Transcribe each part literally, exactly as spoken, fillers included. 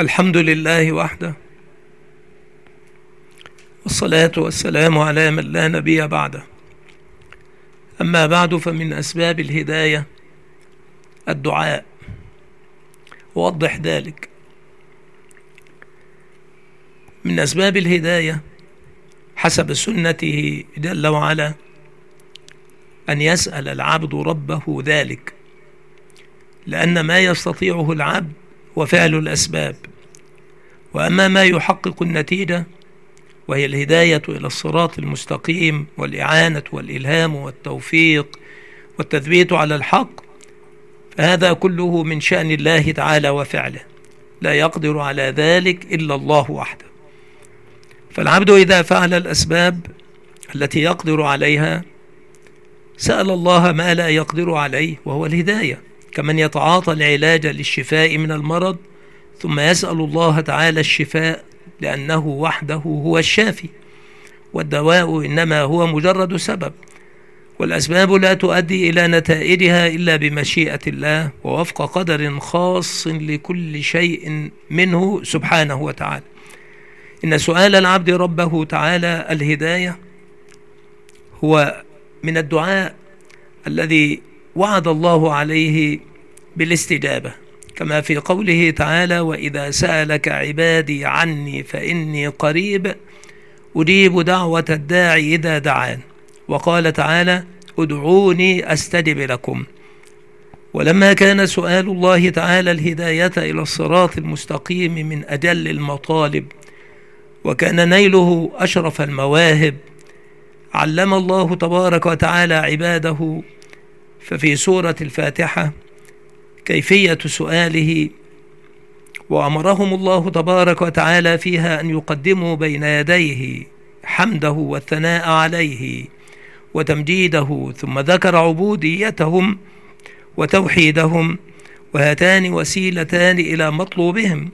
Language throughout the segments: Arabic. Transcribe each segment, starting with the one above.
الحمد لله وحده، والصلاة والسلام على من لا نبي بعده. أما بعد، فمن أسباب الهداية الدعاء. ووضح ذلك. من أسباب الهداية حسب سنته جل وعلا أن يسأل العبد ربه ذلك، لأن ما يستطيعه العبد هو فعل الأسباب، وأما ما يحقق النتيجة وهي الهداية إلى الصراط المستقيم والإعانة والإلهام والتوفيق والتثبيت على الحق، فهذا كله من شأن الله تعالى وفعله، لا يقدر على ذلك إلا الله وحده. فالعبد إذا فعل الأسباب التي يقدر عليها سأل الله ما لا يقدر عليه، وهو الهداية، كمن يتعاطى العلاج للشفاء من المرض ثم يسأل الله تعالى الشفاء، لأنه وحده هو الشافي، والدواء إنما هو مجرد سبب، والأسباب لا تؤدي إلى نتائجها إلا بمشيئة الله ووفق قدر خاص لكل شيء منه سبحانه وتعالى. إن سؤال العبد ربه تعالى الهداية هو من الدعاء الذي وعد الله عليه بالاستجابة، كما في قوله تعالى: وإذا سألك عبادي عني فإني قريب أجيب دعوة الداعي إذا دعان. وقال تعالى: ادعوني أستجب لكم. ولما كان سؤال الله تعالى الهداية إلى الصراط المستقيم من أجل المطالب، وكان نيله أشرف المواهب، علم الله تبارك وتعالى عباده ففي سورة الفاتحة كيفية سؤاله، وأمرهم الله تبارك وتعالى فيها أن يقدموا بين يديه حمده والثناء عليه وتمجيده، ثم ذكر عبوديتهم وتوحيدهم، وهاتان وسيلتان إلى مطلوبهم: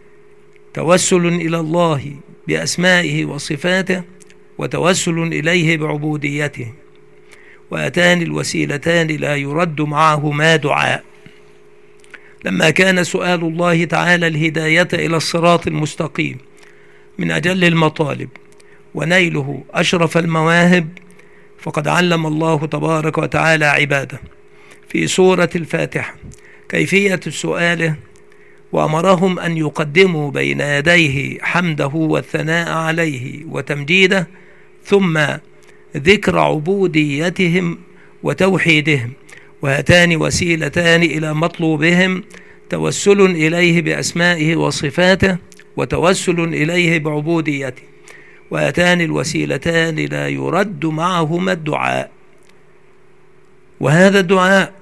توسل إلى الله بأسمائه وصفاته، وتوسل إليه بعبوديته، وهاتان الوسيلتان لا يرد معهما دعاء. لما كان سؤال الله تعالى الهداية إلى الصراط المستقيم من أجل المطالب ونيله أشرف المواهب، فقد علم الله تبارك وتعالى عباده في سورة الفاتحة كيفية سؤاله، وأمرهم أن يقدموا بين يديه حمده والثناء عليه وتمجيده، ثم ذكر عبوديتهم وتوحيدهم، وهاتان وسيلتان إلى مطلوبهم: توسل إليه بأسمائه وصفاته، وتوسل إليه بعبوديته، وهاتان الوسيلتان لا يرد معهما الدعاء. وهذا الدعاء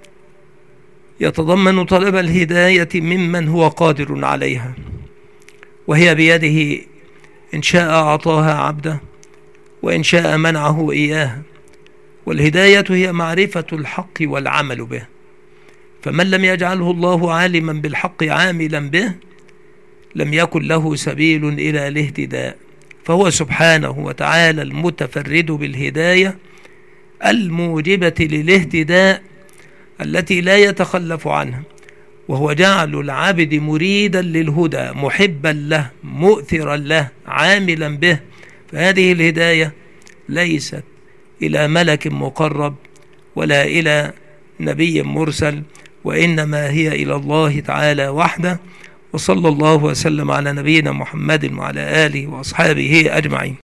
يتضمن طلب الهداية ممن هو قادر عليها، وهي بيده، إن شاء أعطاها عبده وإن شاء منعه إياها. والهداية هي معرفة الحق والعمل به، فمن لم يجعله الله عالما بالحق عاملا به لم يكن له سبيل إلى الاهتداء، فهو سبحانه وتعالى المتفرد بالهداية الموجبة للاهتداء التي لا يتخلف عنها، وهو جعل العبد مريدا للهدى، محبا له، مؤثرا له، عاملا به. فهذه الهداية ليست إلى ملك مقرب ولا إلى نبي مرسل، وإنما هي إلى الله تعالى وحده. وصلى الله وسلم على نبينا محمد وعلى آله وأصحابه أجمعين.